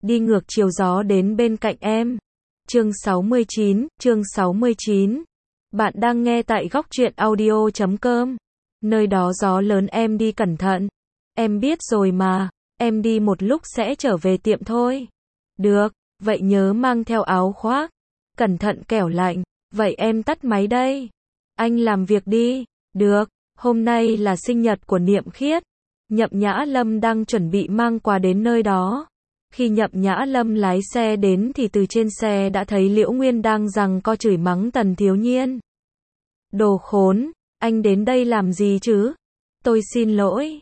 đi ngược chiều gió đến bên cạnh em. Chương 69. Bạn đang nghe tại góc truyện audio.com. Nơi đó gió lớn, em đi cẩn thận. Em biết rồi mà, em đi một lúc sẽ trở về tiệm thôi. Được, vậy nhớ mang theo áo khoác. Cẩn thận kẻo lạnh. Vậy em tắt máy đây. Anh làm việc đi. Được, hôm nay là sinh nhật của Niệm Khiết. Nhậm Nhã Lâm đang chuẩn bị mang quà đến nơi đó. Khi Nhậm Nhã Lâm lái xe đến thì từ trên xe đã thấy Liễu Nguyên đang giằng co chửi mắng Tần Thiếu Nhiên. Đồ khốn, anh đến đây làm gì chứ? Tôi xin lỗi.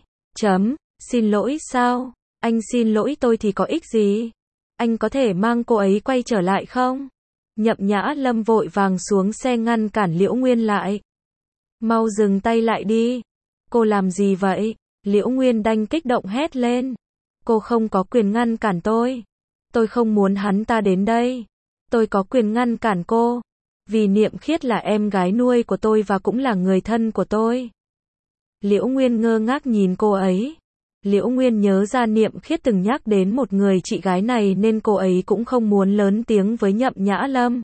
Xin lỗi sao? Anh xin lỗi tôi thì có ích gì? Anh có thể mang cô ấy quay trở lại không? Nhậm Nhã Lâm vội vàng xuống xe ngăn cản Liễu Nguyên lại. Mau dừng tay lại đi. Cô làm gì vậy? Liễu Nguyên đanh kích động hét lên. Cô không có quyền ngăn cản tôi. Tôi không muốn hắn ta đến đây. Tôi có quyền ngăn cản cô. Vì Niệm Khiết là em gái nuôi của tôi và cũng là người thân của tôi. Liễu Nguyên ngơ ngác nhìn cô ấy. Liễu Nguyên nhớ ra Niệm Khiết từng nhắc đến một người chị gái này nên cô ấy cũng không muốn lớn tiếng với Nhậm Nhã Lâm.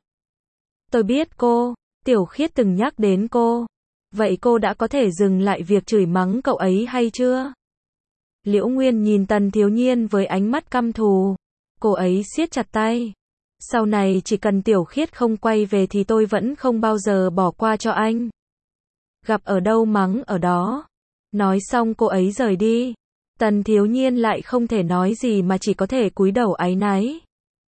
Tôi biết cô, Tiểu Khiết từng nhắc đến cô. Vậy cô đã có thể dừng lại việc chửi mắng cậu ấy hay chưa? Liễu Nguyên nhìn Tần Thiếu Nhiên với ánh mắt căm thù. Cô ấy siết chặt tay. Sau này chỉ cần Tiểu Khiết không quay về thì tôi vẫn không bao giờ bỏ qua cho anh. Gặp ở đâu mắng ở đó. Nói xong cô ấy rời đi. Tần Thiếu Nhiên lại không thể nói gì mà chỉ có thể cúi đầu áy náy.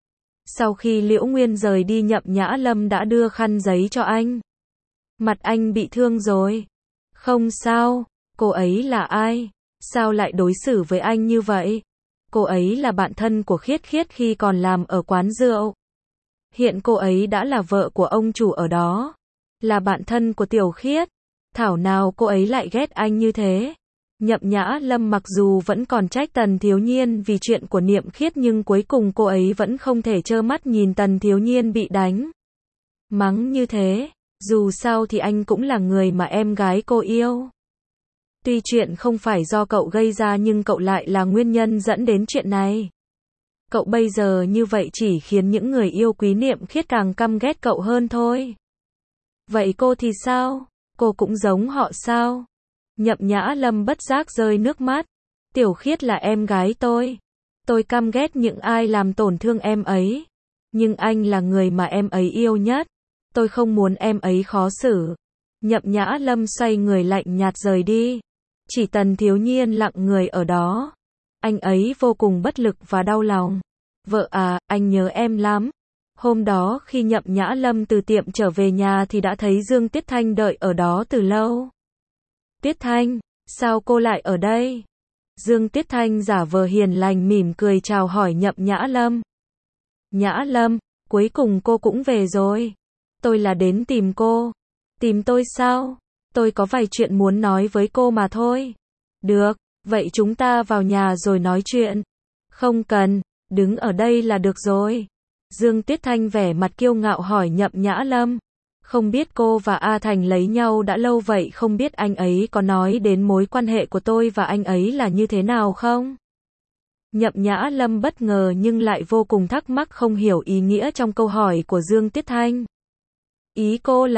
Sau khi Liễu Nguyên rời đi, Nhậm Nhã Lâm đã đưa khăn giấy cho anh. Mặt anh bị thương rồi. Không sao. Cô ấy là ai? Sao lại đối xử với anh như vậy? Cô ấy là bạn thân của Khiết Khiết khi còn làm ở quán rượu. Hiện cô ấy đã là vợ của ông chủ ở đó. Là bạn thân của Tiểu Khiết. Thảo nào cô ấy lại ghét anh như thế? Nhậm Nhã Lâm mặc dù vẫn còn trách Tần Thiếu Nhiên vì chuyện của Niệm Khiết nhưng cuối cùng cô ấy vẫn không thể trơ mắt nhìn Tần Thiếu Nhiên bị đánh. Mắng như thế. Dù sao thì anh cũng là người mà em gái cô yêu. Tuy chuyện không phải do cậu gây ra nhưng cậu lại là nguyên nhân dẫn đến chuyện này. Cậu bây giờ như vậy chỉ khiến những người yêu quý Niệm Khiết càng căm ghét cậu hơn thôi. Vậy cô thì sao? Cô cũng giống họ sao? Nhậm Nhã Lâm bất giác rơi nước mắt. Tiểu Khiết là em gái tôi. Tôi căm ghét những ai làm tổn thương em ấy. Nhưng anh là người mà em ấy yêu nhất. Tôi không muốn em ấy khó xử. Nhậm Nhã Lâm xoay người lạnh nhạt rời đi. Chỉ Tần Thiếu Nhiên lặng người ở đó. Anh ấy vô cùng bất lực và đau lòng. Vợ à, anh nhớ em lắm. Hôm đó khi Nhậm Nhã Lâm từ tiệm trở về nhà thì đã thấy Dương Tiết Thanh đợi ở đó từ lâu. Tiết Thanh, sao cô lại ở đây? Dương Tiết Thanh giả vờ hiền lành mỉm cười chào hỏi Nhậm Nhã Lâm. Nhã Lâm, cuối cùng cô cũng về rồi. Tôi là đến tìm cô. Tìm tôi sao? Tôi có vài chuyện muốn nói với cô mà thôi. Được, vậy chúng ta vào nhà rồi nói chuyện. Không cần, đứng ở đây là được rồi. Dương Tiết Thanh vẻ mặt kiêu ngạo hỏi Nhậm Nhã Lâm. Không biết cô và A Thành lấy nhau đã lâu vậy, không biết anh ấy có nói đến mối quan hệ của tôi và anh ấy là như thế nào không? Nhậm Nhã Lâm bất ngờ nhưng lại vô cùng thắc mắc không hiểu ý nghĩa trong câu hỏi của Dương Tiết Thanh. Ý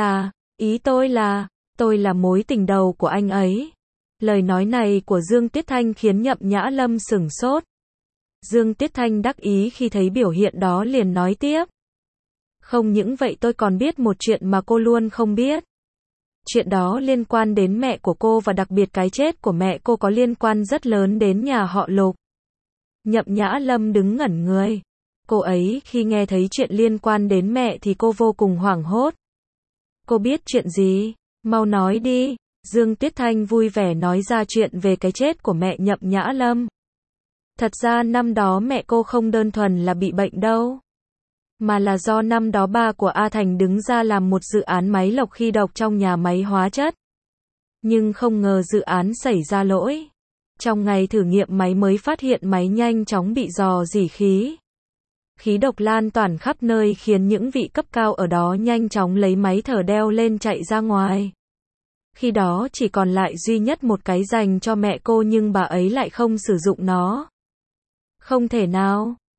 tôi là mối tình đầu của anh ấy. Lời nói này của Dương Tiết Thanh khiến Nhậm Nhã Lâm sửng sốt. Dương Tiết Thanh đắc ý khi thấy biểu hiện đó liền nói tiếp. Không những vậy tôi còn biết một chuyện mà cô luôn không biết. Chuyện đó liên quan đến mẹ của cô và đặc biệt cái chết của mẹ cô có liên quan rất lớn đến nhà họ Lục. Nhậm Nhã Lâm đứng ngẩn người. Cô ấy khi nghe thấy chuyện liên quan đến mẹ thì cô vô cùng hoảng hốt. Cô biết chuyện gì? Mau nói đi. Dương Tiết Thanh vui vẻ nói ra chuyện về cái chết của mẹ Nhậm Nhã Lâm. Thật ra năm đó mẹ cô không đơn thuần là bị bệnh đâu. Mà là do năm đó ba của A Thành đứng ra làm một dự án máy lọc khí độc trong nhà máy hóa chất. Nhưng không ngờ dự án xảy ra lỗi. Trong ngày thử nghiệm máy mới phát hiện máy nhanh chóng bị rò rỉ khí. Khí độc lan tỏa khắp nơi khiến những vị cấp cao ở đó nhanh chóng lấy máy thở đeo lên chạy ra ngoài. Khi đó chỉ còn lại duy nhất một cái dành cho mẹ cô nhưng bà ấy lại không sử dụng nó. Không thể nào.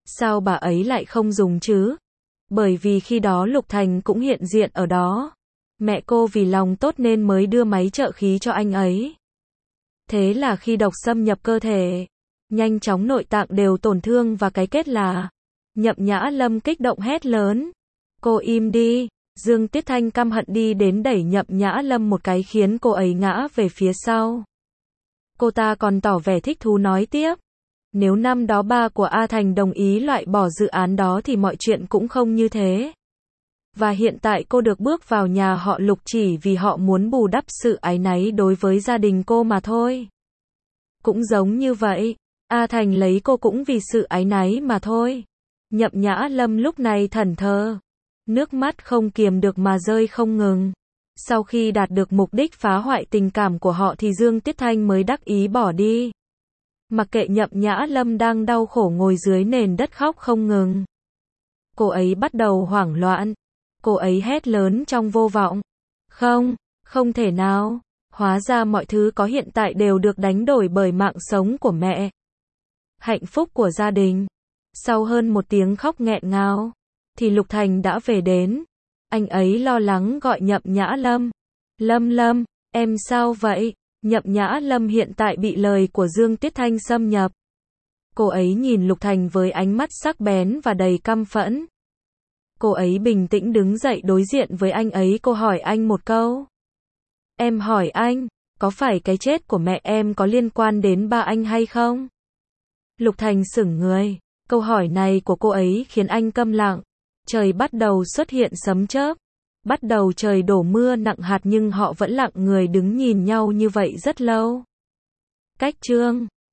Sao bà ấy lại không dùng chứ? Bởi vì khi đó Lục Thành cũng hiện diện ở đó. Mẹ cô vì lòng tốt nên mới đưa máy trợ khí cho anh ấy. Thế là khi độc xâm nhập cơ thể, nhanh chóng nội tạng đều tổn thương và cái kết là Nhậm Nhã Lâm kích động hét lớn. Cô im đi. Dương Tiết Thanh căm hận đi đến đẩy Nhậm Nhã Lâm một cái khiến cô ấy ngã về phía sau. Cô ta còn tỏ vẻ thích thú nói tiếp. Nếu năm đó ba của A Thành đồng ý loại bỏ dự án đó thì mọi chuyện cũng không như thế. Và hiện tại cô được bước vào nhà họ Lục chỉ vì họ muốn bù đắp sự áy náy đối với gia đình cô mà thôi. Cũng giống như vậy, A Thành lấy cô cũng vì sự áy náy mà thôi. Nhậm Nhã Lâm lúc này thẫn thờ, nước mắt không kiềm được mà rơi không ngừng. Sau khi đạt được mục đích phá hoại tình cảm của họ thì Dương Tiết Thanh mới đắc ý bỏ đi. Mặc kệ Nhậm Nhã Lâm đang đau khổ ngồi dưới nền đất khóc không ngừng. Cô ấy bắt đầu hoảng loạn. Cô ấy hét lớn trong vô vọng. Không, không thể nào. Hóa ra mọi thứ có hiện tại đều được đánh đổi bởi mạng sống của mẹ. Hạnh phúc của gia đình. Sau hơn một tiếng khóc nghẹn ngào, thì Lục Thành đã về đến. Anh ấy lo lắng gọi Nhậm Nhã Lâm. Lâm Lâm, em sao vậy? Nhậm Nhã Lâm hiện tại bị lời của Dương Tiết Thanh xâm nhập. Cô ấy nhìn Lục Thành với ánh mắt sắc bén và đầy căm phẫn. Cô ấy bình tĩnh đứng dậy đối diện với anh ấy, cô hỏi anh một câu. Em hỏi anh, có phải cái chết của mẹ em có liên quan đến ba anh hay không? Lục Thành sững người. Câu hỏi này của cô ấy khiến anh câm lặng. Trời bắt đầu xuất hiện sấm chớp. Bắt đầu trời đổ mưa nặng hạt nhưng họ vẫn lặng người đứng nhìn nhau như vậy rất lâu. Cách chương